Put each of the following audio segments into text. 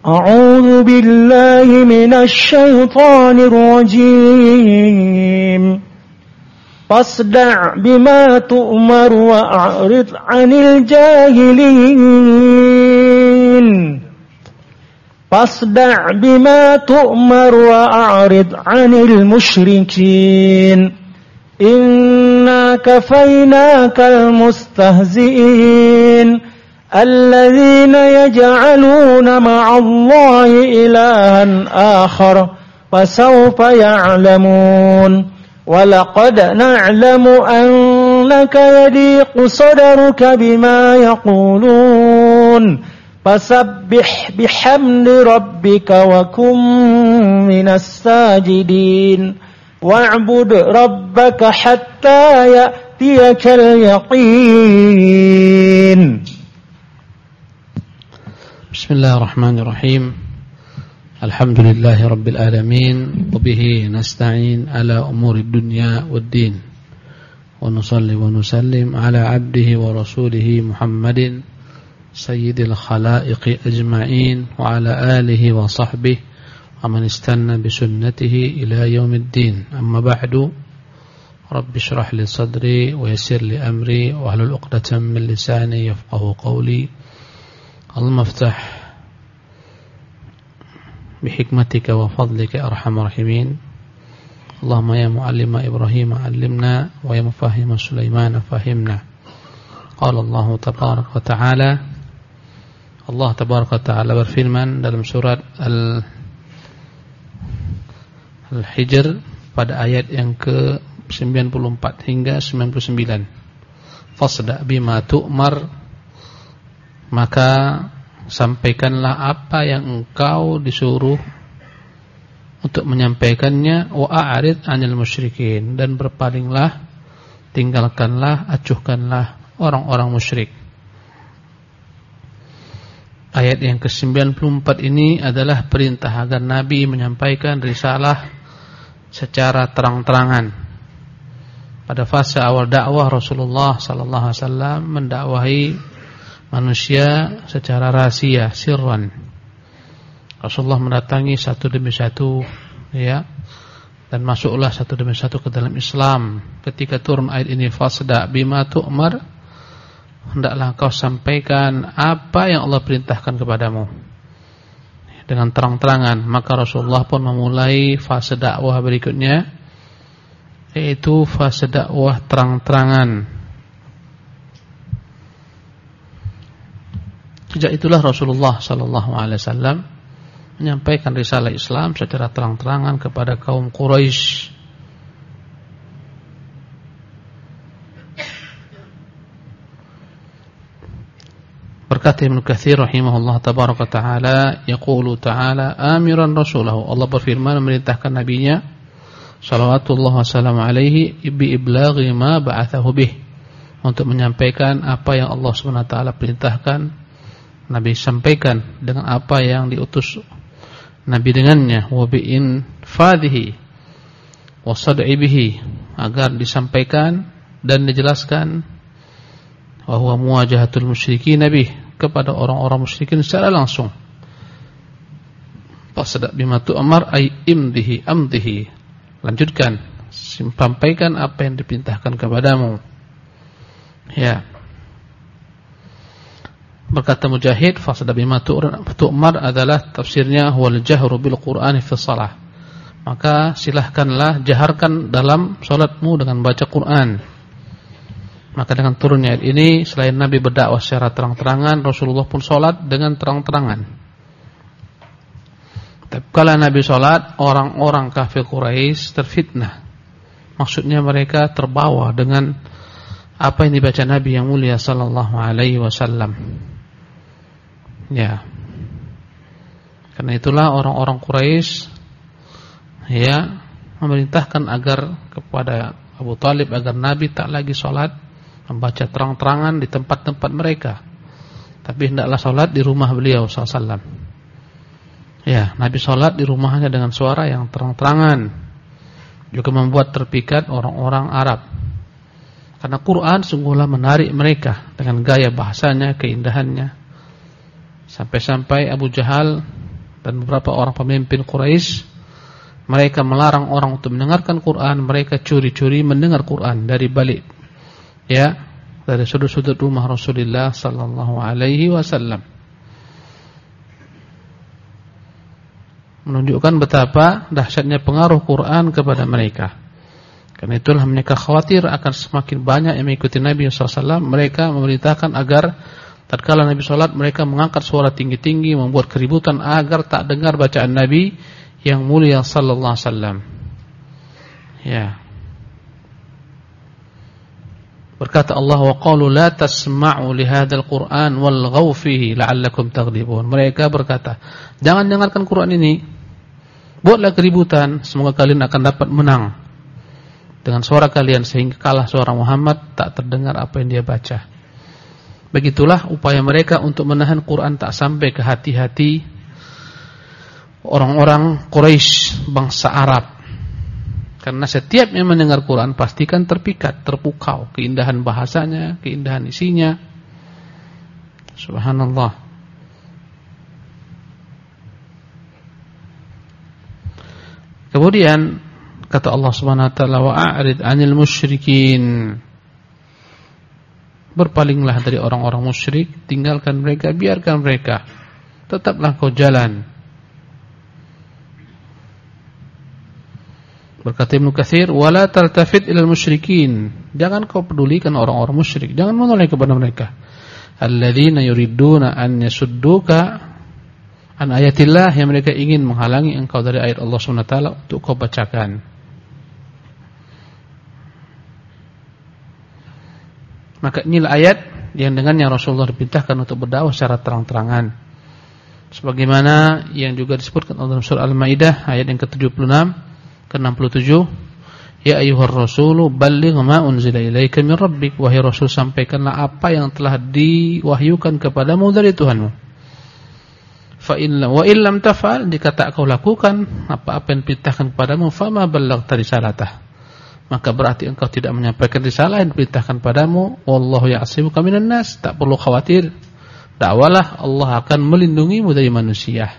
أعوذ بالله من الشيطان الرجيم فاصدع بما تؤمر وأعرض عن الجاهلين فاصدع بما تؤمر وأعرض عن المشركين إنا كفيناك المستهزئين الذين يجعلون مع الله إلها آخر فسوف يعلمون ولقد نعلم أنك يضيق صدرك بما يقولون فسبح بحمد ربك وكن من الساجدين واعبد ربك حتى يأتيك اليقين. بسم الله الرحمن الرحيم. الحمد لله رب العالمين وبه نستعين على أمور الدنيا والدين ونصلي ونسلم على عبده ورسوله محمد سيد الخلائق أجمعين وعلى آله وصحبه ومن استنى بسنته إلى يوم الدين. أما بعد رب اشرح لي صدري ويسر لي أمري واحلل عقدة من لساني يفقهوا قولي. اللهم افتح بحكمتك وفضلك أرحم الراحمين. اللهم يا معلم إبراهيم علمنا ويا مفهم سليمان فهمنا. قال الله تبارك وتعالى, Allah tabaraka wa ta'ala berfirman dalam surat Al-Hijr pada ayat yang ke-94 hingga 99. Fasda' bima tu'mar, maka sampaikanlah apa yang engkau disuruh untuk menyampaikannya. Wa a'rid 'anil musyrikin, dan berpalinglah, tinggalkanlah, acuhkanlah orang-orang musyrik. Ayat yang ke-94 ini adalah perintah agar Nabi menyampaikan risalah secara terang-terangan. Pada fase awal dakwah, Rasulullah sallallahu alaihi wasallam mendakwahi manusia secara rahasia, sirran. Rasulullah mendatangi satu demi satu, ya, dan masuklah satu demi satu ke dalam Islam. Ketika turun ayat ini, fasda' bima tu'mar, hendaklah kau sampaikan apa yang Allah perintahkan kepadamu dengan terang-terangan. Maka Rasulullah pun memulai fase dakwah berikutnya, yaitu fase dakwah terang-terangan. Sejak itulah Rasulullah sallallahu alaihi wasallam menyampaikan risalah Islam secara terang-terangan kepada kaum Quraisy. Berkata Ibnu Katsir rahimahullah tabaraka taala, yaqulu ta'ala amiran rasulahu, Allah berfirman memerintahkan nabinya sallallahu wasallam alaihi bi iblaghi ma ba'athahu bih, untuk menyampaikan apa yang Allah Subhanahu wa taala perintahkan Nabi sampaikan dengan apa yang diutus Nabi dengannya, wa bi infadhihi wa sad'i bihi, agar disampaikan dan dijelaskan, wa huwa muwajahatul musyrikin bih, kepada orang-orang musyrikin secara langsung. Fasda' bima tu'mar ay imdihi amdihi, lanjutkan, sampaikan apa yang diperintahkan kepadamu. Ya. Berkata Mujahid, fasda' bima tu'mar adalah tafsirnya wal jahru bil Qur'ani fi shalah. Maka silahkanlah jaharkan dalam salatmu dengan baca Quran. Maka dengan turunnya ayat ini, selain Nabi berdakwah secara terang-terangan, Rasulullah pun sholat dengan terang-terangan. Tapi kalau Nabi sholat, orang-orang kafir Quraisy terfitnah. Maksudnya mereka terbawa dengan apa yang dibaca Nabi yang mulia sallallahu alaihi wasallam. Ya. Karena itulah orang-orang Quraisy, ya, memerintahkan agar kepada Abu Talib agar Nabi tak lagi sholat membaca terang-terangan di tempat-tempat mereka, tapi hendaklah sholat di rumah beliau SAW. Ya, Nabi sholat di rumahnya dengan suara yang terang-terangan, juga membuat terpikat orang-orang Arab. Karena Quran sungguhlah menarik mereka dengan gaya bahasanya, keindahannya. Sampai-sampai Abu Jahal dan beberapa orang pemimpin Quraisy, mereka melarang orang untuk mendengarkan Quran. Mereka curi-curi mendengar Quran dari balik, dari sudut-sudut rumah Rasulullah sallallahu alaihi wasallam. Menunjukkan betapa dahsyatnya pengaruh Quran kepada mereka. Karena itulah mereka khawatir akan semakin banyak yang mengikuti Nabi SAW. Mereka memerintahkan agar tatkala Nabi sholat, mereka mengangkat suara tinggi-tinggi, membuat keributan agar tak dengar bacaan Nabi yang mulia sallallahu alaihi wasallam. Berkata Allah, wa qalu la tasma'u li hadzal Qur'an walghaw fihi la'allakum taghlibun. Mereka berkata, jangan dengarkan Quran ini, buatlah keributan, semoga kalian akan dapat menang dengan suara kalian sehingga kalah suara Muhammad, tak terdengar apa yang dia baca. Begitulah upaya mereka untuk menahan Quran tak sampai ke hati-hati orang-orang Quraisy, bangsa Arab. Karena setiap yang mendengar Quran pastikan terpikat, terpukau, keindahan bahasanya, keindahan isinya. Subhanallah. Kemudian kata Allah Subhanahu wa taala, wa a'rid 'anil musyrikin. Berpalinglah dari orang-orang musyrik, tinggalkan mereka, biarkan mereka. Tetaplah kau jalan. Berkata Ibnu Katsir, wala taltafit ilal musyrikin. Jangan kau pedulikan orang-orang musyrik, jangan menoleh kepada mereka. Alladzina yuriduna an yasudduka an ayatillah, yang mereka ingin menghalangi engkau dari ayat Allah Subhanahu wa taala untuk kau bacakan. Maka inilah ayat yang dengannya Rasulullah diperintahkan untuk berdakwah secara terang-terangan. Sebagaimana yang juga disebutkan dalam surah Al-Maidah ayat yang ke-76 ke-67, ya ayyuhar rasulu balligh ma unzila ilaika min rabbik, wahai Rasul sampaikanlah apa yang telah diwahyukan kepadamu dari Tuhanmu. Fa in wa illam taf'al, jika tak kau lakukan apa-apa yang diperintahkan kepadamu, fama ballaghta risalatah, maka berarti engkau tidak menyampaikan risalah yang diperintahkan padamu. Wallahu ya'simuka minan nas, tak perlu khawatir, dakwalah, Allah akan melindungimu dari manusia.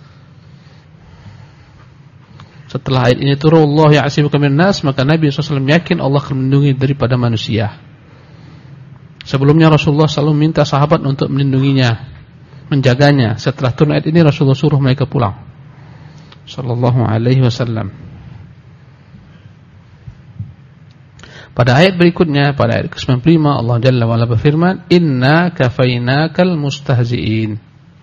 Setelah ayat ini turun, Allah ya'simuka minan nas, maka Nabi SAW yakin Allah akan melindungi daripada manusia. Sebelumnya Rasulullah selalu minta sahabat untuk melindunginya, menjaganya. Setelah turun ayat ini, Rasulullah suruh mereka pulang, sallallahu alaihi wasallam. Pada ayat berikutnya, pada ayat ke-95, Allah Jalla wa Ala berfirman, inna kafainakal mustahzi'in.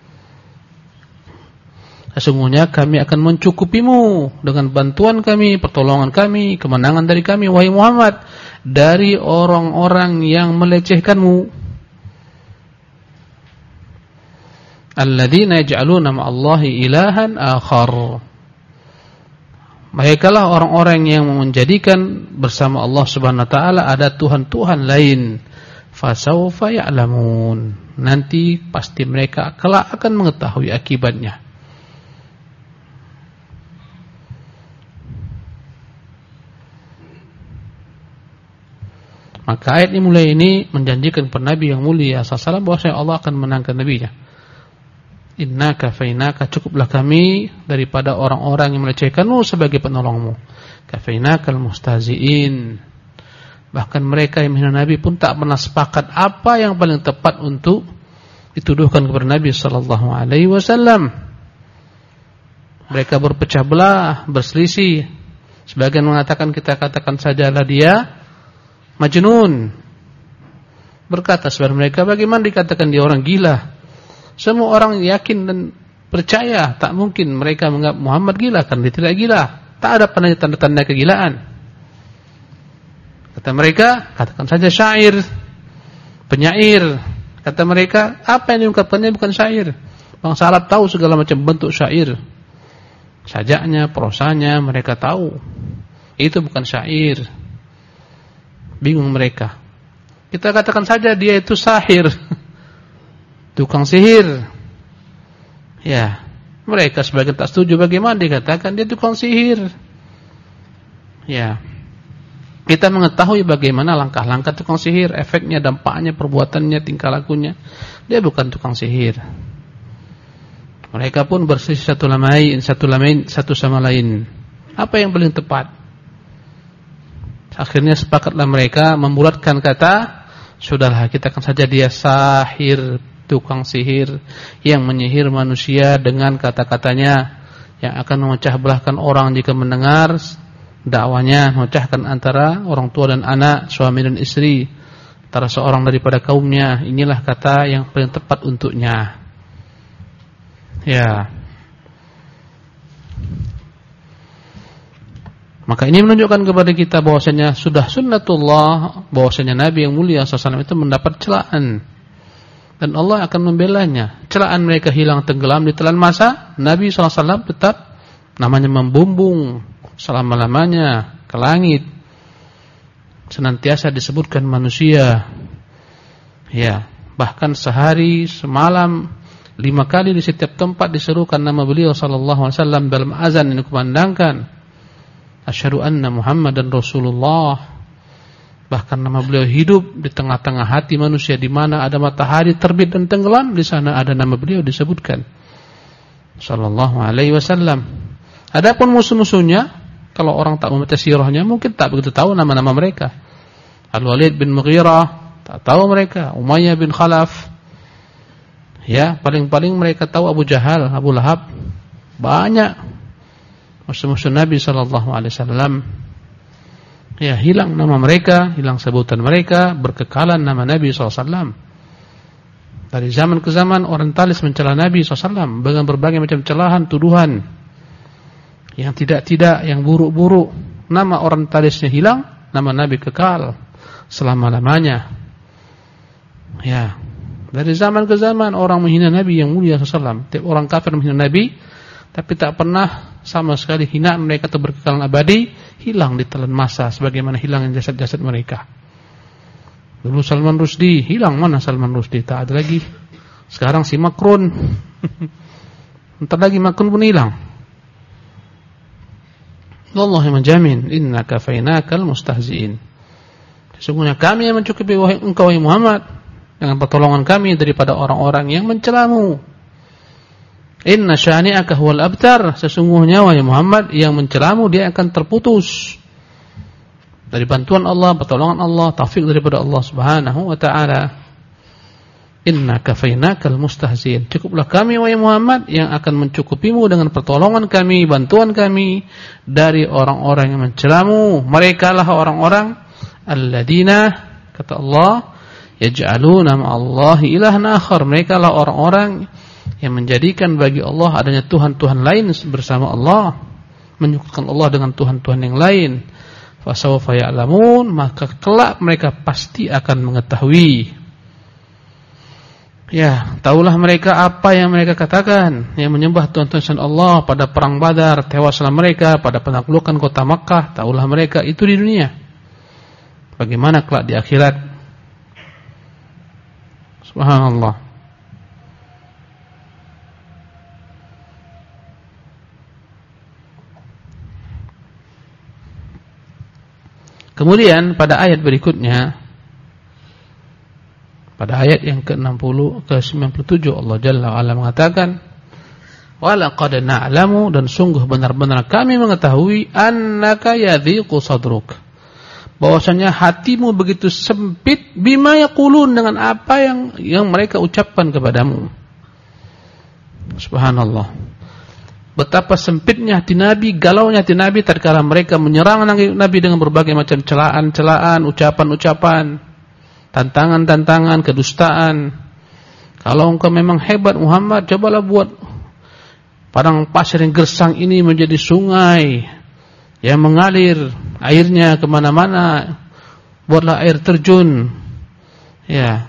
Sesungguhnya kami akan mencukupimu dengan bantuan kami, pertolongan kami, kemenangan dari kami, wahai Muhammad, dari orang-orang yang melecehkanmu. Alladzina yaj'aluna ma'allahi ilahan akhar. Merekalah orang-orang yang menjadikan bersama Allah Subhanahu wa taala ada tuhan-tuhan lain. Fasawfa ya'lamun. Nanti pasti mereka kelak akan mengetahui akibatnya. Maka ayat ini mulai ini menjanjikan kepada Nabi yang mulia sallallahu bahwa Allah akan menangkan nabinya. Inna kafainaka, cukuplah kami daripada orang-orang yang melecehkanmu sebagai penolongmu. Kafainakal mustahzi'in. Bahkan mereka yang menghina Nabi pun tak pernah sepakat apa yang paling tepat untuk dituduhkan kepada Nabi sallallahu alaihi wasallam. Mereka berpecah belah, berselisih. Sebagian mengatakan kita katakan sajalah dia majnun. Berkata sebagian mereka, bagaimana dikatakan dia orang gila? Semua orang yakin dan percaya tak mungkin mereka menganggap Muhammad gila, karena dia tidak gila. Tak ada tanda-tanda kegilaan. Kata mereka, katakan saja syair, penyair. Kata mereka, apa yang diungkapkannya bukan syair. Bangsa Arab tahu segala macam bentuk syair. Sajaknya, prosanya mereka tahu. Itu bukan syair. Bingung mereka. Kita katakan saja dia itu sahir, tukang sihir. Ya, mereka sebagian tak setuju. Bagaimana dikatakan dia tukang sihir? Ya, kita mengetahui bagaimana langkah-langkah tukang sihir, efeknya, dampaknya, perbuatannya, tingkah lakunya. Dia bukan tukang sihir. Mereka pun berselisih satu sama lain. Apa yang paling tepat? Akhirnya sepakatlah mereka membulatkan kata, sudahlah, kita akan saja dia sahir, tukang sihir yang menyihir manusia dengan kata-katanya yang akan memecah belahkan orang jika mendengar dakwanya, memecahkan antara orang tua dan anak, suami dan istri, antara seorang daripada kaumnya. Inilah kata yang paling tepat untuknya. Ya. Maka ini menunjukkan kepada kita bahwasanya sudah sunnatullah, bahwasanya Nabi yang mulia SAW itu mendapat celaan dan Allah akan membelanya. Celaan mereka hilang tenggelam di telan masa, Nabi SAW tetap namanya membumbung selama-lamanya ke langit, senantiasa disebutkan manusia. Ya, bahkan sehari semalam 5 kali di setiap tempat diserukan nama beliau sallallahu alaihi wasallam dalam azan yang dikumandangkan, asyhadu anna Muhammadan Rasulullah. Bahkan nama beliau hidup di tengah-tengah hati manusia, di mana ada matahari terbit dan tenggelam, di sana ada nama beliau disebutkan sallallahu alaihi wasallam. Adapun musuh-musuhnya, kalau orang tak membaca sirahnya mungkin tak begitu tahu nama-nama mereka. Al-Walid bin Mughirah tak tahu mereka, Umayyah bin Khalaf. Ya, paling-paling mereka tahu Abu Jahal, Abu Lahab. Banyak musuh-musuh Nabi sallallahu alaihi wasallam. Ya, hilang nama mereka, hilang sebutan mereka, berkekalan nama Nabi sallallahu alaihi wasallam. Dari zaman ke zaman orientalis mencela Nabi sallallahu alaihi wasallam dengan berbagai macam celahan, tuduhan yang tidak-tidak, yang buruk-buruk. Nama orientalisnya hilang, nama Nabi kekal selama-lamanya. Ya. Dari zaman ke zaman orang menghina Nabi yang mulia SAW. Tiap orang kafir menghina Nabi, tapi tak pernah sama sekali hinaan mereka atau berkekalan abadi hilang di telan masa, sebagaimana hilang jasad-jasad mereka. Dulu Salman Rushdie hilang, mana Salman Rushdie? Tak ada lagi. Sekarang si Macron. Entar lagi Macron pun hilang. Wallahi menjamin, inna kafainakal mustahzi'in. Sesungguhnya kami yang mencukupi engkau wahai Muhammad dengan pertolongan kami daripada orang-orang yang mencelamu. Inna syani'aka huwal abtar. Sesungguhnya wahai Muhammad, yang mencelamu dia akan terputus dari bantuan Allah, pertolongan Allah, taufik daripada Allah Subhanahu wa taala. Inna kafainakal mustahzi'in. Cukuplah kami wahai Muhammad yang akan mencukupimu dengan pertolongan kami, bantuan kami dari orang-orang yang mencelamu. Mereka lah orang-orang alladzina, kata Allah, yaj'aluna ma'allahi ilahan akhar. Mereka lah orang-orang yang menjadikan bagi Allah adanya Tuhan-Tuhan lain bersama Allah, menyekutukan Allah dengan Tuhan-Tuhan yang lain. Fasawfa ya'lamun, maka kelak mereka pasti akan mengetahui. Ya, tahulah mereka apa yang mereka katakan, yang menyembah Tuhan-Tuhan selain Allah pada perang Badar, tewaslah mereka pada penaklukan kota Makkah. Tahulah mereka itu di dunia. Bagaimana kelak di akhirat? Subhanallah. Kemudian pada ayat berikutnya, pada ayat yang ke-60 ke-97, Allah Jalla wa Ala mengatakan, wa laqad na'lamu, dan sungguh benar-benar kami mengetahui, annaka yadhiqu sadruk, bahwasanya hatimu begitu sempit, bima yaqulun, dengan apa yang mereka ucapkan kepadamu. Subhanallah. Betapa sempitnya hati Nabi, galaunya hati Nabi tatkala mereka menyerang Nabi dengan berbagai macam celaan-celaan, ucapan-ucapan, tantangan-tantangan, kedustaan. Kalau engkau memang hebat Muhammad, cobalah buat padang pasir yang gersang ini menjadi sungai yang mengalir airnya kemana-mana. Buatlah air terjun. Ya,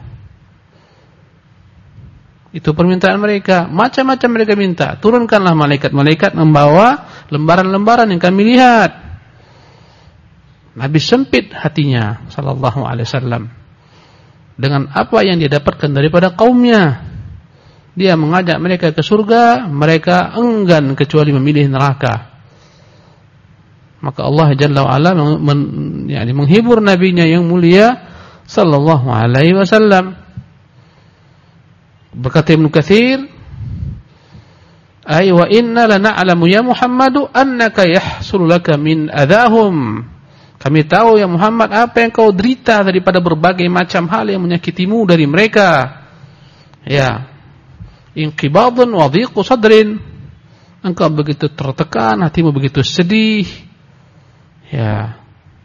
itu permintaan mereka. Macam-macam mereka minta. Turunkanlah malaikat-malaikat membawa lembaran-lembaran yang kami lihat. Nabi sempit hatinya sallallahu alaihi wasallam dengan apa yang dia dapatkan daripada kaumnya. Dia mengajak mereka ke surga, mereka enggan kecuali memilih neraka. Maka Allah Jalla wa Ala menghibur nabinya yang mulia sallallahu alaihi wasallam. Berkata Ibnu Katsir, Ay wa inna lana'lamu ya Muhammadu annaka yahsul laka min adahum. Kami tahu ya Muhammad apa yang kau derita daripada berbagai macam hal yang menyakitimu dari mereka. Ya. Inqibadun wa dhiqu sadrin. Engkau begitu tertekan, hatimu begitu sedih. Ya.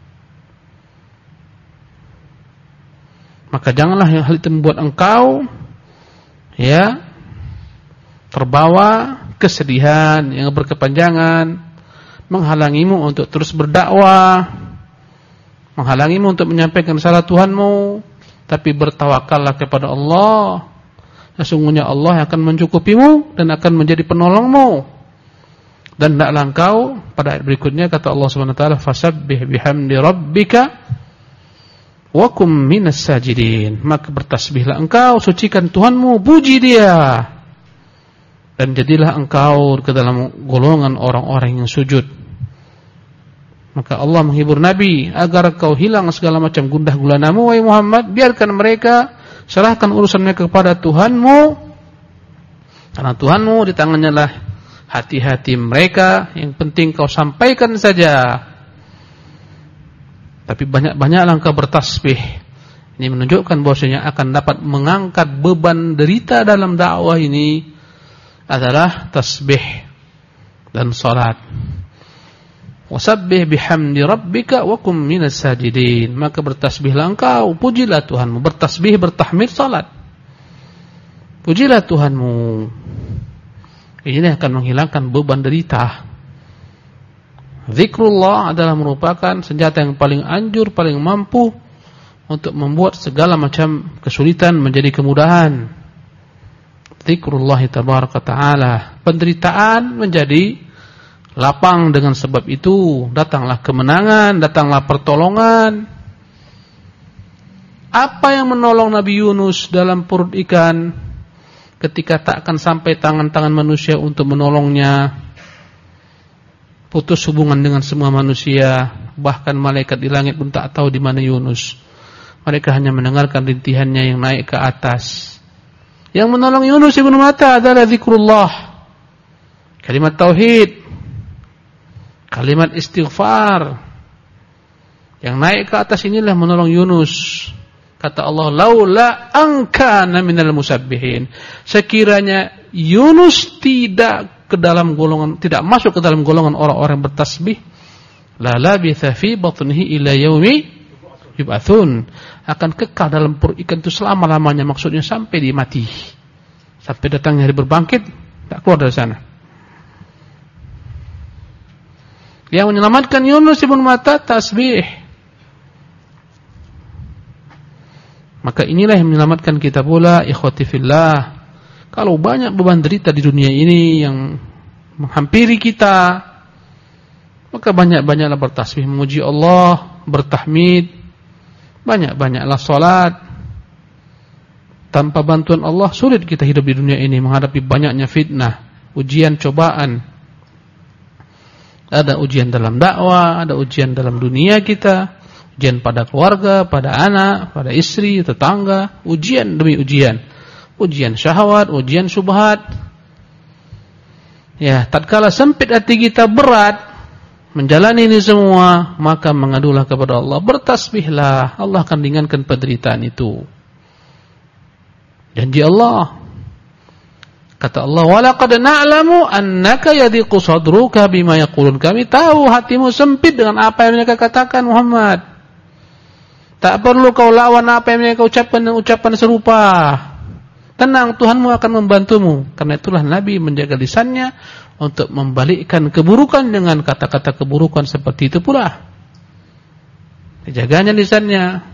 Maka janganlah yang hal itu membuat engkau ya terbawa kesedihan yang berkepanjangan, menghalangimu untuk terus berdakwah, menghalangimu untuk menyampaikan risalah Tuhanmu. Tapi bertawakallah kepada Allah. Sesungguhnya Allah akan mencukupimu dan akan menjadi penolongmu. Dan hendaklah engkau, pada ayat berikutnya kata Allah Subhanahu wa taala, fasabbih bihamdi rabbika wa kum minas sajidin. Maka bertasbihlah engkau, sucikan Tuhanmu, puji Dia. Dan jadilah engkau ke dalam golongan orang-orang yang sujud. Maka Allah menghibur Nabi agar kau hilang segala macam gundah gulanamu, wahai Muhammad. Biarkan mereka, serahkan urusannya kepada Tuhanmu. Karena Tuhanmu di tangannya lah hati-hati mereka. Yang penting kau sampaikan saja. Tapi banyak-banyaklah engkau bertasbih. Ini menunjukkan bahwasanya akan dapat mengangkat beban derita dalam dakwah ini adalah tasbih dan salat. Wasabbih bihamdi rabbika wa kum minas sajidin. Maka bertasbihlah engkau, pujilah Tuhanmu. Bertasbih, bertahmid, salat. Pujilah Tuhanmu. Ini akan menghilangkan beban derita. Zikrullah adalah merupakan senjata yang paling anjur, paling mampu untuk membuat segala macam kesulitan menjadi kemudahan. Zikrullah tabaraka ta'ala. Penderitaan menjadi lapang dengan sebab itu. Datanglah kemenangan, datanglah pertolongan. Apa yang menolong Nabi Yunus dalam perut ikan ketika tak akan sampai tangan-tangan manusia untuk menolongnya? Putus hubungan dengan semua manusia. Bahkan malaikat di langit pun tak tahu di mana Yunus. Mereka hanya mendengarkan rintihannya yang naik ke atas. Yang menolong Yunus ibn Matta adalah zikrullah, kalimat tauhid, kalimat istighfar. Yang naik ke atas inilah menolong Yunus. Kata Allah, laula angkana minal musabbihin. Sekiranya Yunus tidak masuk ke dalam golongan orang-orang bertasbih, la labitha fi batnihi ila yaumi yub'atsun. Akan kekal dalam perut ikan itu selama-lamanya, maksudnya sampai dia mati. Sampai datangnya hari berbangkit, tak keluar dari sana. Yang menyelamatkan Yunus ibn Matta tasbih. Maka inilah yang menyelamatkan kita pula, ikhwati fillah. Kalau banyak beban derita di dunia ini yang menghampiri kita, maka banyak-banyaklah bertasbih, memuji Allah, bertahmid. Banyak-banyaklah salat. Tanpa bantuan Allah sulit kita hidup di dunia ini, menghadapi banyaknya fitnah, ujian, cobaan. Ada ujian dalam dakwah, ada ujian dalam dunia kita, ujian pada keluarga, pada anak, pada istri, tetangga, ujian demi ujian. Ujian syahwat, ujian syubhat. Ya, tatkala sempit hati kita, berat menjalani ini semua, maka mengadulah kepada Allah, bertasbihlah, Allah akan ringankan penderitaan itu. Janji Allah. Kata Allah, walaqad na'lamu annaka yadhiqu sadruka bima yaqulun. Kami tahu hatimu sempit dengan apa yang mereka katakan, Muhammad. Tak perlu kau lawan apa yang mereka ucapkan dengan ucapan serupa. Tenang, Tuhanmu akan membantumu. Karena itulah Nabi menjaga lisannya untuk membalikkan keburukan dengan kata-kata keburukan seperti itu pula. Dijaganya lisannya.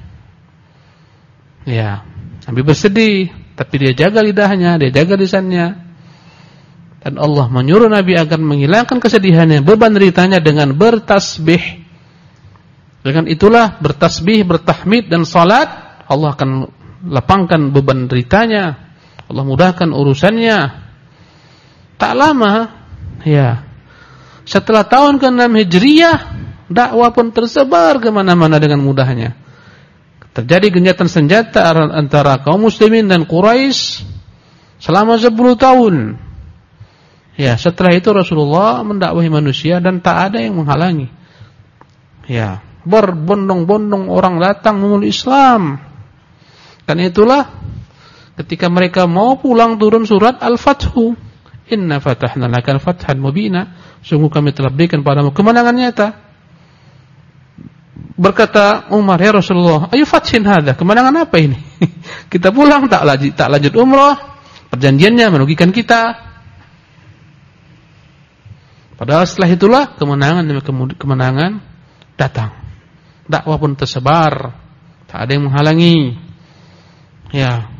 Ya, Nabi bersedih, tapi dia jaga lidahnya, dia jaga lisannya. Dan Allah menyuruh Nabi agar menghilangkan kesedihannya, beban deritanya dengan bertasbih. Dengan itulah bertasbih, bertahmid dan salat, Allah akan lapangkan beban deritanya. Allah mudahkan urusannya. Tak lama, ya, setelah tahun ke-6 Hijriyah, dakwah pun tersebar kemana-mana dengan mudahnya. Terjadi gencatan senjata antara kaum muslimin dan Quraisy selama 10 tahun. Ya, setelah itu Rasulullah mendakwahi manusia dan tak ada yang menghalangi. Ya, berbondong-bondong orang datang memeluk Islam. Dan itulah ketika mereka mau pulang turun surat Al-Fathu. Inna fatahna laka fathan mubina. Sungguh kami telah berikan padamu kemenangan nyata. Berkata Umar, ya Rasulullah, ayu fathin hadha, kemenangan apa ini? Kita pulang tak lanjut umrah, perjanjiannya merugikan kita. Padahal setelah itulah kemenangan demi kemenangan datang. Dakwah pun tersebar, tak ada yang menghalangi. Ya,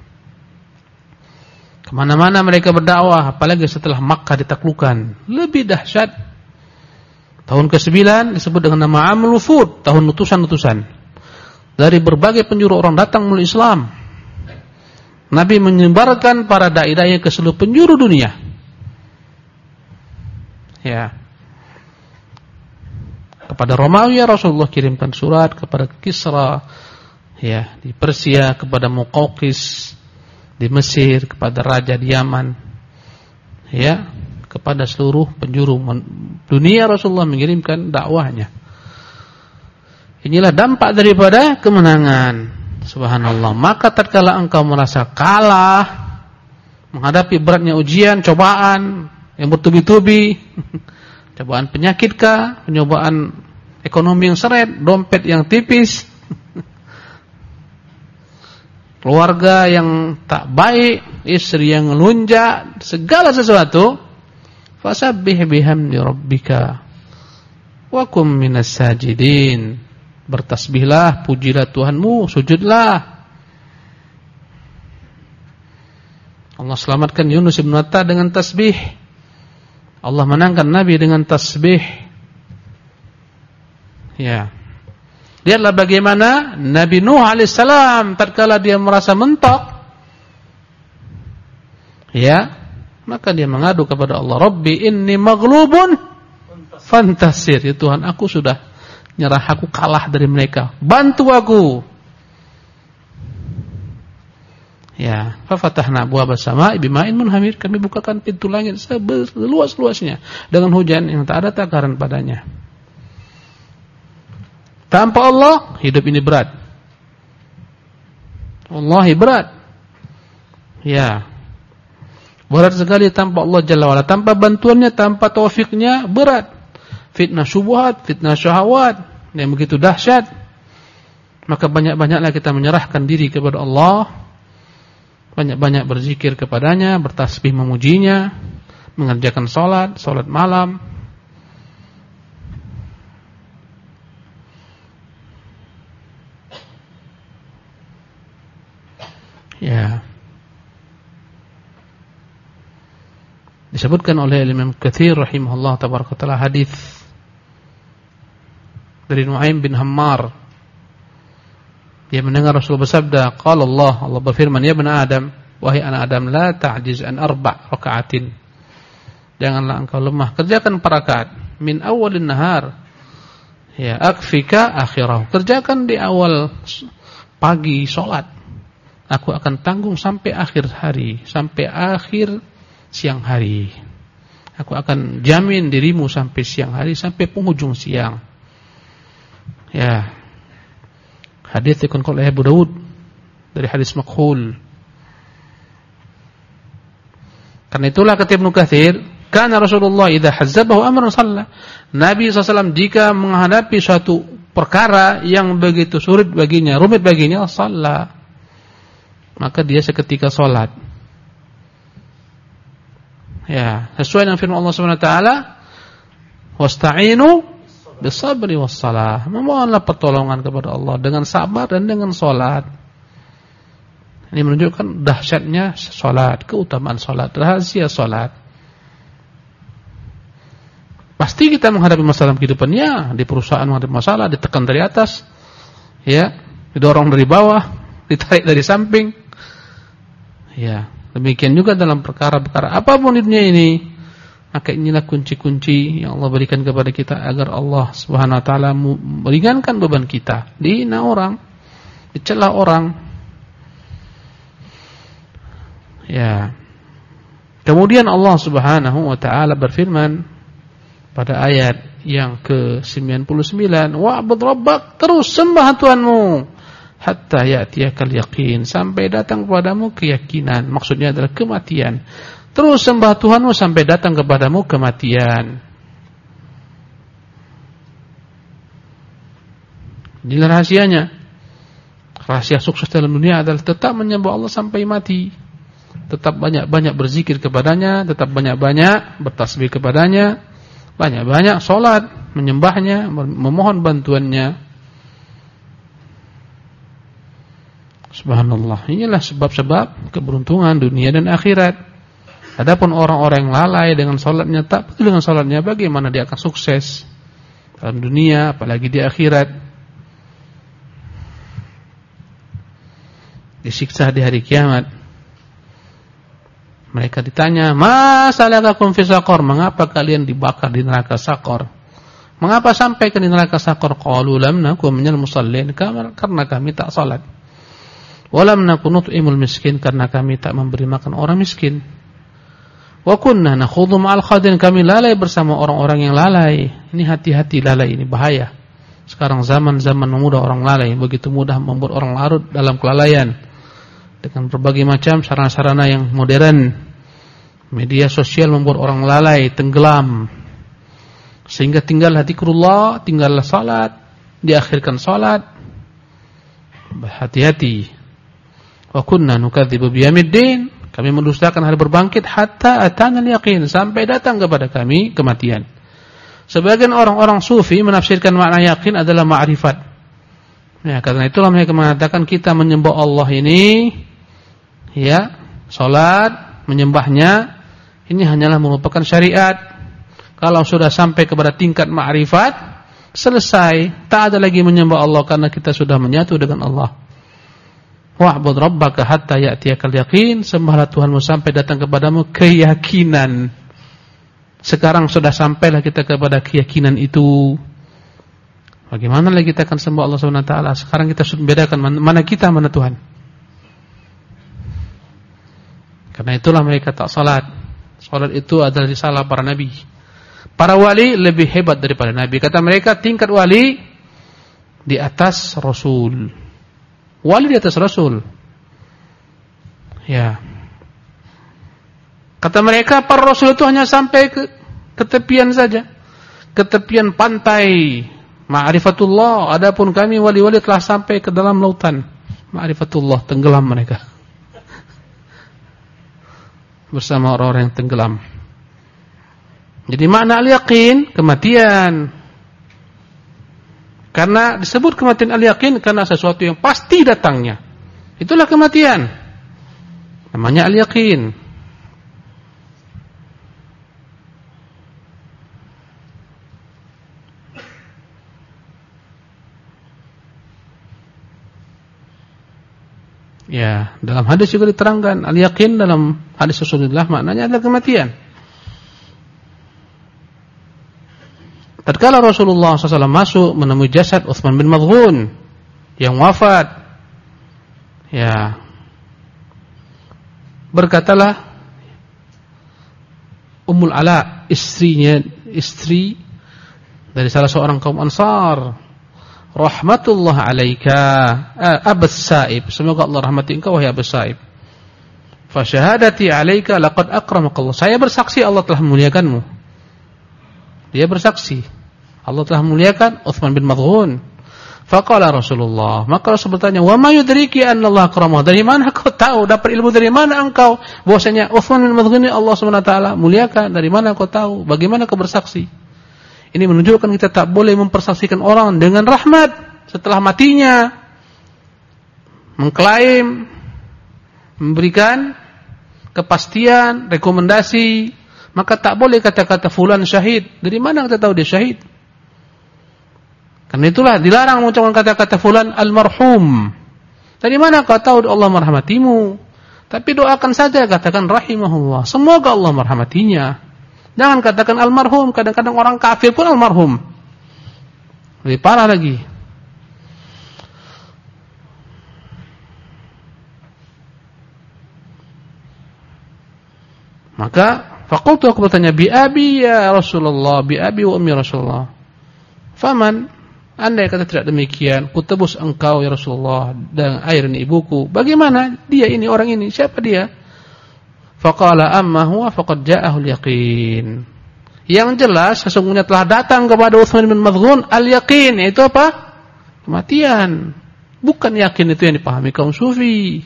kemana-mana mereka berdakwah, apalagi setelah Makkah ditaklukkan, lebih dahsyat. Tahun ke-9 disebut dengan nama Amul Wufud, tahun utusan-utusan. Dari berbagai penjuru orang datang memeluk Islam. Nabi menyebarkan para dai-dai ke seluruh penjuru dunia. Ya. Kepada Romawi Rasulullah kirimkan surat, kepada Kisra ya di Persia, kepada Muqawqis di Mesir, kepada raja di Yaman. Ya, kepada seluruh penjuru dunia Rasulullah mengirimkan dakwahnya. Inilah dampak daripada kemenangan. Subhanallah. Maka tatkala engkau merasa kalah menghadapi beratnya ujian, cobaan yang bertubi-tubi, cobaan penyakit kah, penyobaan ekonomi yang seret, dompet yang tipis, keluarga yang tak baik, istri yang ngelunjak, segala sesuatu, fasabbih bihamdi rabbika wa kum minas sajidin. Bertasbihlah, pujilah Tuhanmu, sujudlah. Allah selamatkan Yunus bin Matta dengan tasbih. Allah menangkan Nabi dengan tasbih. Ya. Lihatlah bagaimana Nabi Nuh alaihissalam tatkala dia merasa mentok, ya, maka dia mengadu kepada Allah, Rabbi inni maghlubun fantasir. Ya Tuhan, aku sudah nyerah, aku kalah dari mereka, bantu aku. Ya, fa fatahna abwaaba samaa'i bima'in munhamir, kami bukakan pintu langit seluas-luasnya dengan hujan yang tak ada takaran padanya. Tanpa Allah, hidup ini berat. Wallahi berat. Ya. Berat sekali tanpa Allah Jalla wa'ala, tanpa bantuannya, tanpa taufiknya, berat. Fitnah syubhat, fitnah syahwat yang begitu dahsyat. Maka banyak-banyaklah kita menyerahkan diri kepada Allah, banyak-banyak berzikir kepadanya, bertasbih memujinya, mengerjakan salat malam. Ya. Disebutkan oleh Imam Katsir rahimahullah tabaraka taala hadis dari Nu'aim bin Hammar. Dia mendengar Rasul bersabda, qala Allah berfirman, ya bani Adam, wahai anak Adam, la ta'jiz an 4 raka'atin. Janganlah engkau lemah, kerjakan 4 rakaat min awalin nahar. Ya, akfika akhirah. Kerjakan di awal pagi salat. Aku akan tanggung sampai akhir hari, sampai akhir siang hari. Aku akan jamin dirimu sampai siang hari, sampai penghujung siang. Ya. Hadis dikutip oleh Abu Daud dari hadis Makhul. Karena itulah kata Ibnu Katsir, kana Rasulullah idza hazzabahu amrun shalla. Nabi SAW jika menghadapi suatu perkara yang begitu sulit baginya, rumit baginya, shalla, maka dia seketika salat. Ya, sesuai dengan firman Allah Subhanahu wa taala, wasta'inu bis-sabri was-shalah. Memohonlah pertolongan kepada Allah dengan sabar dan dengan salat. Ini menunjukkan dahsyatnya salat, keutamaan salat, rahasia salat. Pasti kita menghadapi masalah kehidupannya, di perusahaan menghadapi masalah, ditekan dari atas, ya, didorong dari bawah, ditarik dari samping. Ya, demikian juga dalam perkara-perkara apapun di dunia ini. Maka inilah kunci-kunci yang Allah berikan kepada kita agar Allah Subhanahu wa taala meringankan beban kita. Dihina orang, dicela orang. Ya. Kemudian Allah Subhanahu wa taala berfirman pada ayat yang ke-99, wa'bud rabbak, terus sembah Tuhanmu hatta ya'tiyakal yaqin, sampai datang kepadamu keyakinan. Maksudnya adalah kematian. Terus sembah Tuhanmu sampai datang kepadamu kematian. Inilah rahasianya. Rahasia sukses dalam dunia adalah tetap menyembah Allah sampai mati. Tetap banyak-banyak berzikir kepadanya, tetap banyak-banyak bertasbih kepadanya, banyak-banyak sholat, menyembahnya, memohon bantuannya. Subhanallah. Inilah sebab-sebab keberuntungan dunia dan akhirat. Adapun orang-orang yang lalai dengan sholatnya, tak peduli dengan sholatnya, bagaimana dia akan sukses dalam dunia, apalagi di akhirat. Disiksa di hari kiamat. Mereka ditanya, "Ma salakakum fi saqar?" Mengapa kalian dibakar di neraka Saqar? Mengapa sampai ke neraka Saqar? Qalu lam nakum minal musallin, karena kami tak salat. Wa lam nakun nut'imul miskin, karena kami tak memberi makan orang miskin. Wa kunna nakhudhu ma'al khadin, kami lalai bersama orang-orang yang lalai. Ini hati-hati, lalai ini bahaya. Sekarang zaman memudah orang lalai, begitu mudah membuat orang larut dalam kelalaian. Dengan berbagai macam sarana-sarana yang modern. Media sosial membuat orang lalai, tenggelam. Sehingga tinggallah zikrullah, tinggallah salat, diakhirkan salat. Hati-hati. Wa kunna nukadzibu biyaumiddin, kami mendustakan hari berbangkit hatta atana al-yaqin, sampai datang kepada kami kematian. Sebagian orang-orang sufi menafsirkan makna yakin adalah ma'rifat. Ya, karena itulah mereka mengatakan kita menyembah Allah ini, ya, salat, menyembahnya ini hanyalah merupakan syariat. Kalau sudah sampai kepada tingkat ma'rifat, selesai, tak ada lagi menyembah Allah karena kita sudah menyatu dengan Allah. Wa'bud rabbaka hatta ya'tiyakal yaqin, sembahlah Tuhanmu sampai datang kepadamu keyakinan. Sekarang sudah sampailah kita kepada keyakinan itu. Bagaimana lagi kita akan sembah Allah Subhanahu wa taala? Sekarang kita sudah membedakan mana kita, mana Tuhan. Karena itulah mereka tak salat. Salat itu adalah risalah para nabi. Para wali lebih hebat daripada nabi. Kata mereka tingkat wali di atas rasul. Wali di atas rasul. Ya. Kata mereka para rasul itu hanya sampai ke tepian saja. Ke tepian pantai ma'rifatullah. Adapun kami wali-wali telah sampai ke dalam lautan ma'rifatullah, tenggelam mereka bersama orang-orang yang tenggelam. Jadi makna al-yaqin kematian. Karena disebut kematian al-yaqin karena sesuatu yang pasti datangnya. Itulah kematian. Namanya al-yaqin. Ya, dalam hadis juga diterangkan al-yaqin dalam hadis Rasulullah maknanya adalah kematian. Tatkala Rasulullah SAW masuk menemui jasad Utsman bin Mad'un yang wafat, ya, berkatalah Ummul Ala, istri dari salah seorang kaum Ansar, rahmatullah alaika Abas Sa'ib, semoga Allah rahmati engkau wahai Abas Sa'ib. Fa syahadati alaika laqad akramakallah, saya bersaksi Allah telah memuliakanmu. Dia bersaksi Allah telah memuliakan Utsman bin Mad'un. Faqala Rasulullah, maka Rasul bertanya, "Wa ma yudriki anna Allah akramahu?" Dari mana kau tahu, dapat ilmu dari mana engkau bahwasanya Utsman bin Mad'un ini Allah Subhanahu wa taala muliakan? Dari mana kau tahu? Bagaimana kau bersaksi? Ini menunjukkan kita tak boleh mempersaksikan orang dengan rahmat setelah matinya. Mengklaim, memberikan kepastian, rekomendasi, maka tak boleh kata-kata fulan syahid. Dari mana kita tahu dia syahid? Karena itulah dilarang mengucapkan kata-kata fulan almarhum. Dari mana kau tahu Allah merahmatimu? Tapi doakan saja, katakan rahimahullah, semoga Allah merahmatinya. Jangan katakan almarhum. Kadang-kadang orang kafir pun almarhum. Lebih parah lagi. Maka faqultu, aku bertanya, bi abi ya Rasulullah, bi abi wa ummi Rasulullah. Faman, andai kata tidak demikian, ku tebus engkau ya Rasulullah dan air ini ibuku. Bagaimana dia ini, orang ini, siapa dia? Faqala amma huwa faqad ja'ahul yaqin. Yang jelas sesungguhnya telah datang kepada Utsman bin Maz'un al-yaqin, yaitu apa? Kematian. Bukan yakin itu yang dipahami kaum sufi.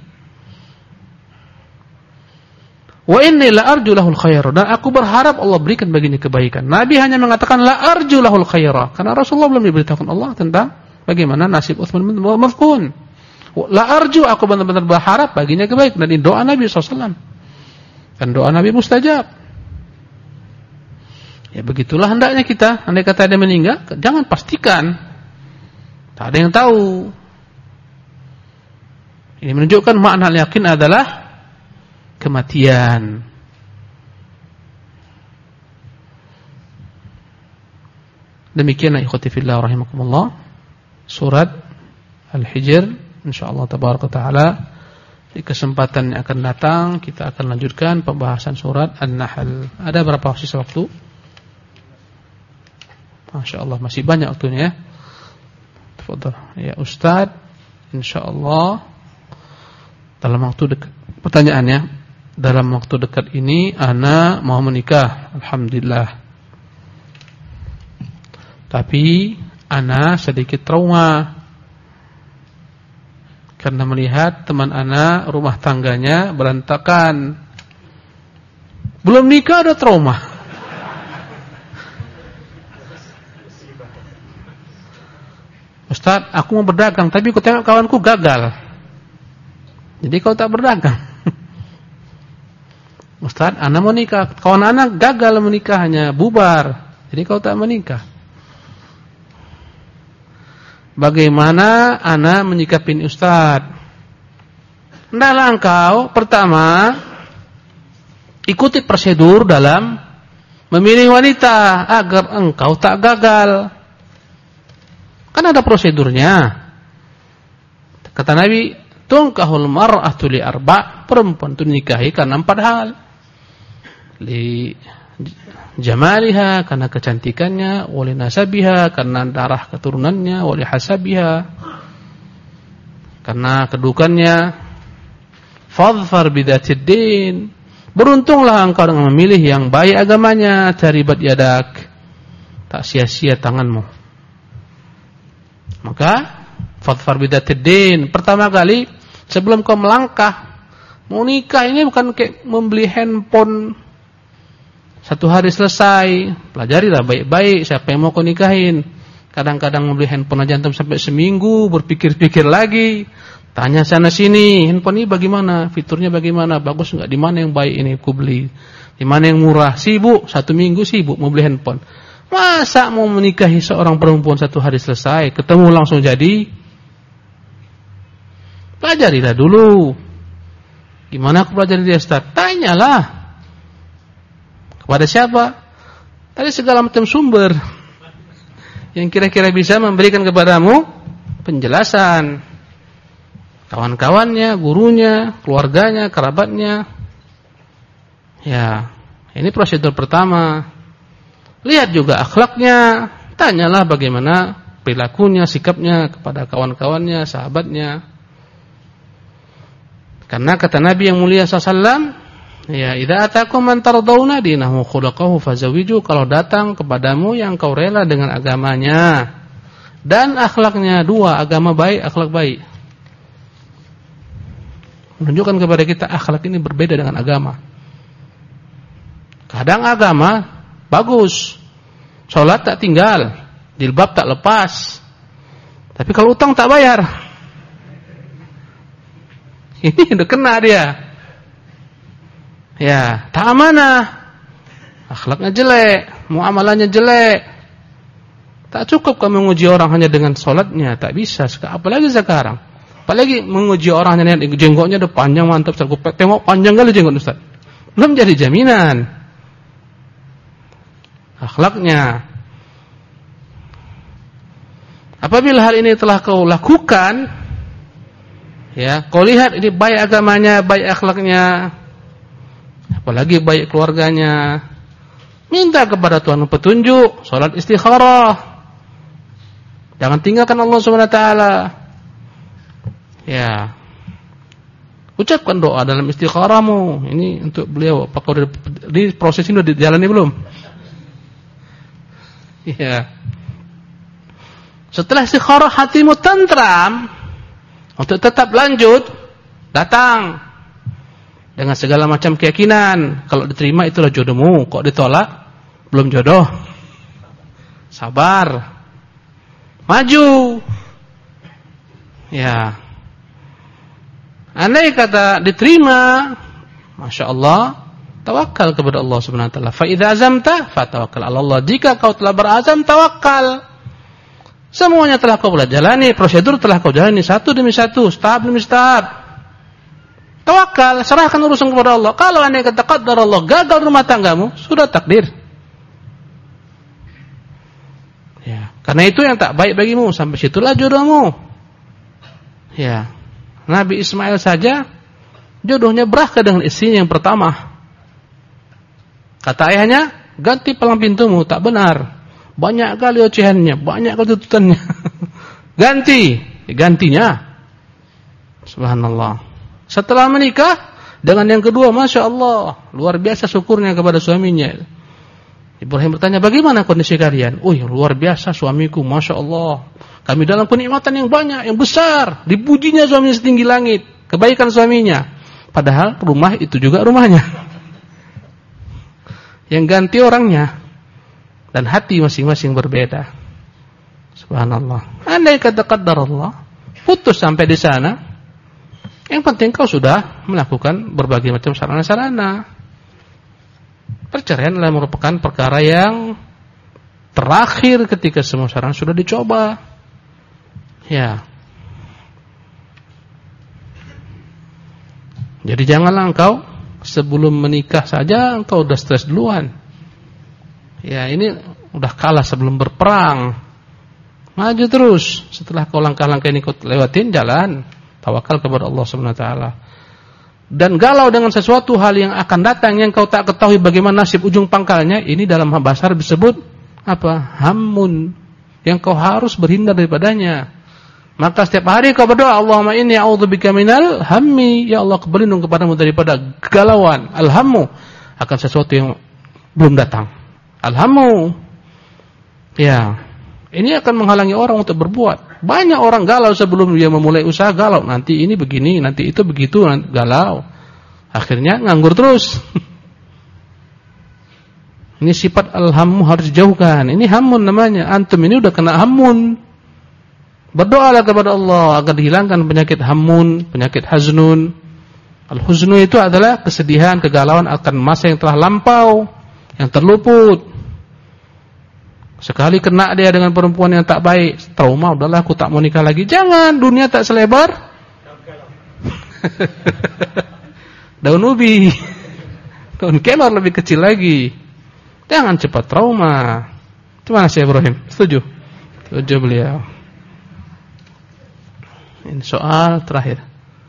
Wa inni la arju lahul khair, dan aku berharap Allah berikan baginya kebaikan. Nabi hanya mengatakan la arju lahul khair karena Rasulullah belum diberitahukan Allah tentang bagaimana nasib Utsman bin Maz'un. La arju, aku benar-benar berharap baginya kebaikan. Dan ini doa Nabi SAW. Dan doa Nabi mustajab. Ya begitulah hendaknya kita. Andai kata ada meninggal, jangan pastikan. Tak ada yang tahu. Ini menunjukkan makna yakin adalah kematian. Demikianlah ikhwati fillah rahimakumullah, surat Al-Hijr. Insyaallah tabaraka taala di kesempatan yang akan datang kita akan lanjutkan pembahasan surat An-Nahl. Ada berapa sisa waktu? Masyaallah masih banyak waktunya ya. Tafadhal ya Ustaz. Insyaallah dalam waktu dekat. Pertanyaannya, dalam waktu dekat ini ana mau menikah, alhamdulillah. Tapi ana sedikit trauma karena melihat teman ana rumah tangganya berantakan. Belum nikah ada trauma. Ustaz, aku mau berdagang tapi aku tengok kawanku gagal. Jadi kau tak berdagang. Ustaz, ana mau nikah, kawan ana gagal menikahnya, bubar. Jadi kau tak menikah. Bagaimana ana menyikapi Ustaz? Hendaklah engkau pertama ikuti prosedur dalam memilih wanita agar engkau tak gagal. Kan ada prosedurnya. Kata Nabi, tunkahul mar'atu li arba', perempuan itu nikahi karena 4 hal. Li jamaliha, karena kecantikannya, wali nasabiha, karena darah keturunannya, wali hasabiha, karena kedudukannya. Fadhfar bidzatid din, beruntunglah engkau dengan memilih yang baik agamanya, taribat yadak, tak sia-sia tanganmu. Maka fadhfar bidzatid din, pertama kali sebelum kau melangkah mau nikah, ini bukan kayak membeli handphone 1 hari selesai. Pelajarilah baik-baik siapa yang mau kau nikahin. Kadang-kadang membeli handphone aja antum sampai seminggu berpikir-pikir lagi, tanya sana sini, handphone ini bagaimana, fiturnya bagaimana, bagus enggak, di mana yang baik ini aku beli, di mana yang murah. Sibuk 1 minggu sibuk mau beli handphone. Masa mau menikahi seorang perempuan 1 hari selesai, ketemu langsung jadi? Pelajarilah dulu. Gimana aku pelajari dia, Ustaz? Tanyalah. Kepada siapa? Tadi segala macam sumber yang kira-kira bisa memberikan kepadamu penjelasan. Kawan-kawannya, gurunya, keluarganya, kerabatnya. Ya, ini prosedur pertama. Lihat juga akhlaknya. Tanyalah bagaimana perilakunya, sikapnya kepada kawan-kawannya, sahabatnya. Karena kata Nabi yang mulia SAW, ya, idza atakum man tardawna dinahu khuluquhu fazawiju, kalau datang kepadamu yang kau rela dengan agamanya dan akhlaknya, 2, agama baik, akhlak baik. Menunjukkan kepada kita akhlak ini berbeda dengan agama. Kadang agama bagus, salat tak tinggal, jilbab tak lepas, tapi kalau utang tak bayar, ini udah kena dia. Ya, tak amanah, akhlaknya jelek, muamalahnya jelek. Tak cukup kamu menguji orang hanya dengan salatnya, tak bisa. Apalagi sekarang, apalagi menguji orang hanya dengan jenggotnya udah panjang mantap, tengok panjang kali jenggot Ustaz, belum jadi jaminan akhlaknya. Apabila hal ini telah kau lakukan, ya, kau lihat ini baik agamanya, baik akhlaknya, apalagi baik keluarganya. Minta kepada Tuhan petunjuk, salat istikharah. Jangan tinggalkan Allah Subhanahu wa taala. Ya. Ucapkan doa dalam istikharahmu. Ini untuk beliau. Apakah di proses ini sudah dijalani belum? Ya. Setelah istikharah hatimu tentram, untuk tetap lanjut, datang dengan segala macam keyakinan. Kalau diterima itulah jodohmu. Kok ditolak? Belum jodoh. Sabar. Maju. Ya. Andai kata diterima, Masya Allah, tawakal kepada Allah Subhanahu wa taala. Fa idza azamta fatawakkal 'ala Allah. Jika kau telah berazam, tawakal. Semuanya telah kau jalani, prosedur telah kau jalani satu demi satu, tahap demi tahap. Tawakal, serahkan urusan kepada Allah. Kalau andai kata qaddar Allah gagal rumah tanggamu, sudah takdir. Ya, karena itu yang tak baik bagimu, sampai situlah jodohmu. Ya. Nabi Ismail saja jodohnya berakhir dengan istrinya yang pertama. Kata ayahnya, ganti palang pintumu, tak benar. Banyak kali ocehannya, banyak kali tuntutannya. Gantinya. Subhanallah. Setelah menikah dengan yang kedua, Masya Allah, luar biasa syukurnya kepada suaminya. Ibrahim bertanya, bagaimana kondisi kalian? Luar biasa suamiku, Masya Allah. Kami dalam kenikmatan yang banyak, yang besar. Dipujinya suaminya setinggi langit. Kebaikan suaminya. Padahal rumah itu juga rumahnya. Yang ganti orangnya. Dan hati masing-masing berbeda. Subhanallah. Andai kata qaddar Allah, putus sampai di sana. Yang penting kau sudah melakukan berbagai macam sarana-sarana. Perceraian adalah merupakan perkara yang terakhir ketika semua sarana sudah dicoba. Ya. Jadi janganlah engkau sebelum menikah saja engkau udah stres duluan. Ya, ini udah kalah sebelum berperang. Maju terus. Setelah kau langkah-langkah ini kau lewatin, jalan. Tawakal kepada Allah Subhanahu wa taala. Dan galau dengan sesuatu hal yang akan datang yang kau tak ketahui bagaimana nasib ujung pangkalnya, ini dalam bahasa Arab disebut apa? Hammun. Yang kau harus berhindar daripadanya. Maka setiap hari kau berdoa, Allahumma inni a'udzubika minal hammi, ya Allah, aku berlindung kepadamu daripada kegalauan. Alhammu, akan sesuatu yang belum datang. Alhammu. Ya. Ini akan menghalangi orang untuk berbuat. Banyak orang galau sebelum dia memulai usaha, galau. Nanti ini begini, nanti itu begitu, galau. Akhirnya nganggur terus. Ini sifat alhammu harus dijauhkan. Ini hammun namanya. Antum ini udah kena hammun. Berdoalah kepada Allah agar dihilangkan penyakit hammun, penyakit haznun. Al-huznu itu adalah kesedihan, kegalauan akan masa yang telah lampau, yang terluput. Sekali kena dia dengan perempuan yang tak baik, trauma, udahlah aku tak mau nikah lagi. Jangan, dunia tak selebar daun ubi. Daun kelor lebih kecil lagi. Jangan cepat trauma. Gimana sih Ibrahim? Setuju? Setuju beliau. Ini soal terakhir.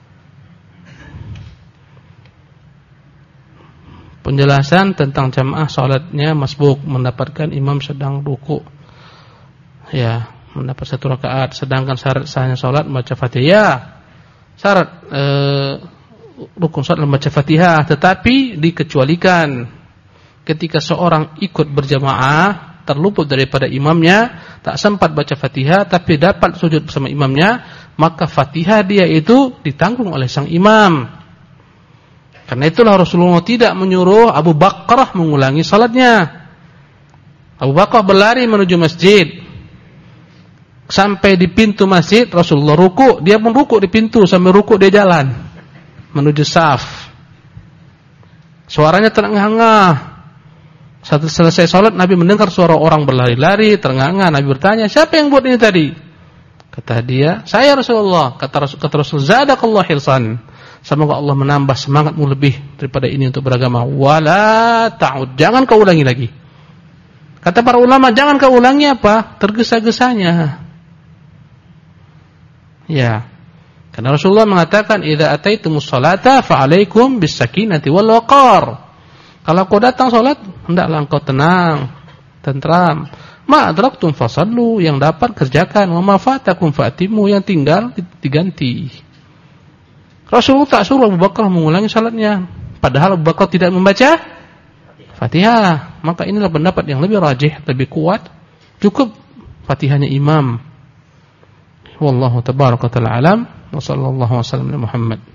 Penjelasan tentang jamaah salatnya masbuk, mendapatkan imam sedang ruku. Ya, mendapat satu rakaat, sedangkan syarat sahnya salat membaca Fatihah. Syarat rukun salat membaca Fatihah, tetapi dikecualikan ketika seorang ikut berjamaah terluput daripada imamnya, tak sempat baca Fatihah tapi dapat sujud bersama imamnya, maka Fatihah dia itu ditanggung oleh sang imam. Karena itulah Rasulullah tidak menyuruh Abu Bakar mengulangi salatnya. Abu Bakar berlari menuju masjid. Sampai di pintu masjid Rasulullah ruku, dia pun ruku di pintu, sambil ruku dia jalan menuju saf. Suaranya terengah-engah. Setelah selesai salat Nabi mendengar suara orang berlari-lari, terengah-engah. Nabi bertanya, "Siapa yang buat ini tadi?" Kata dia, "Saya Rasulullah." Kata Rasul, "Zadakallahu hirsan." Semoga Allah menambah semangatmu lebih daripada ini untuk beragama. Wala ta'ud, jangan kau ulangi lagi. Kata para ulama, jangan kau ulangi apa? Tergesa-gesanya. Ya. Karena Rasulullah mengatakan, "Idza ataitumus salata fa'alaikum bis-sakinati wal waqar." Kalau kau datang sholat, hendaklah engkau tenang, tentram. Ma adraktum fasallu, yang dapat kerjakan. Wa ma fatakum fa'timu, yang tinggal diganti. Rasulullah tak suruh Abu Bakar mengulangi salatnya, padahal Abu Bakar tidak membaca Fatihah. Maka inilah pendapat yang lebih rajih, lebih kuat. Cukup Fatihahnya imam. Wallahu tabaraka ta'ala alam. Wa sallallahu wasallam ala Muhammad.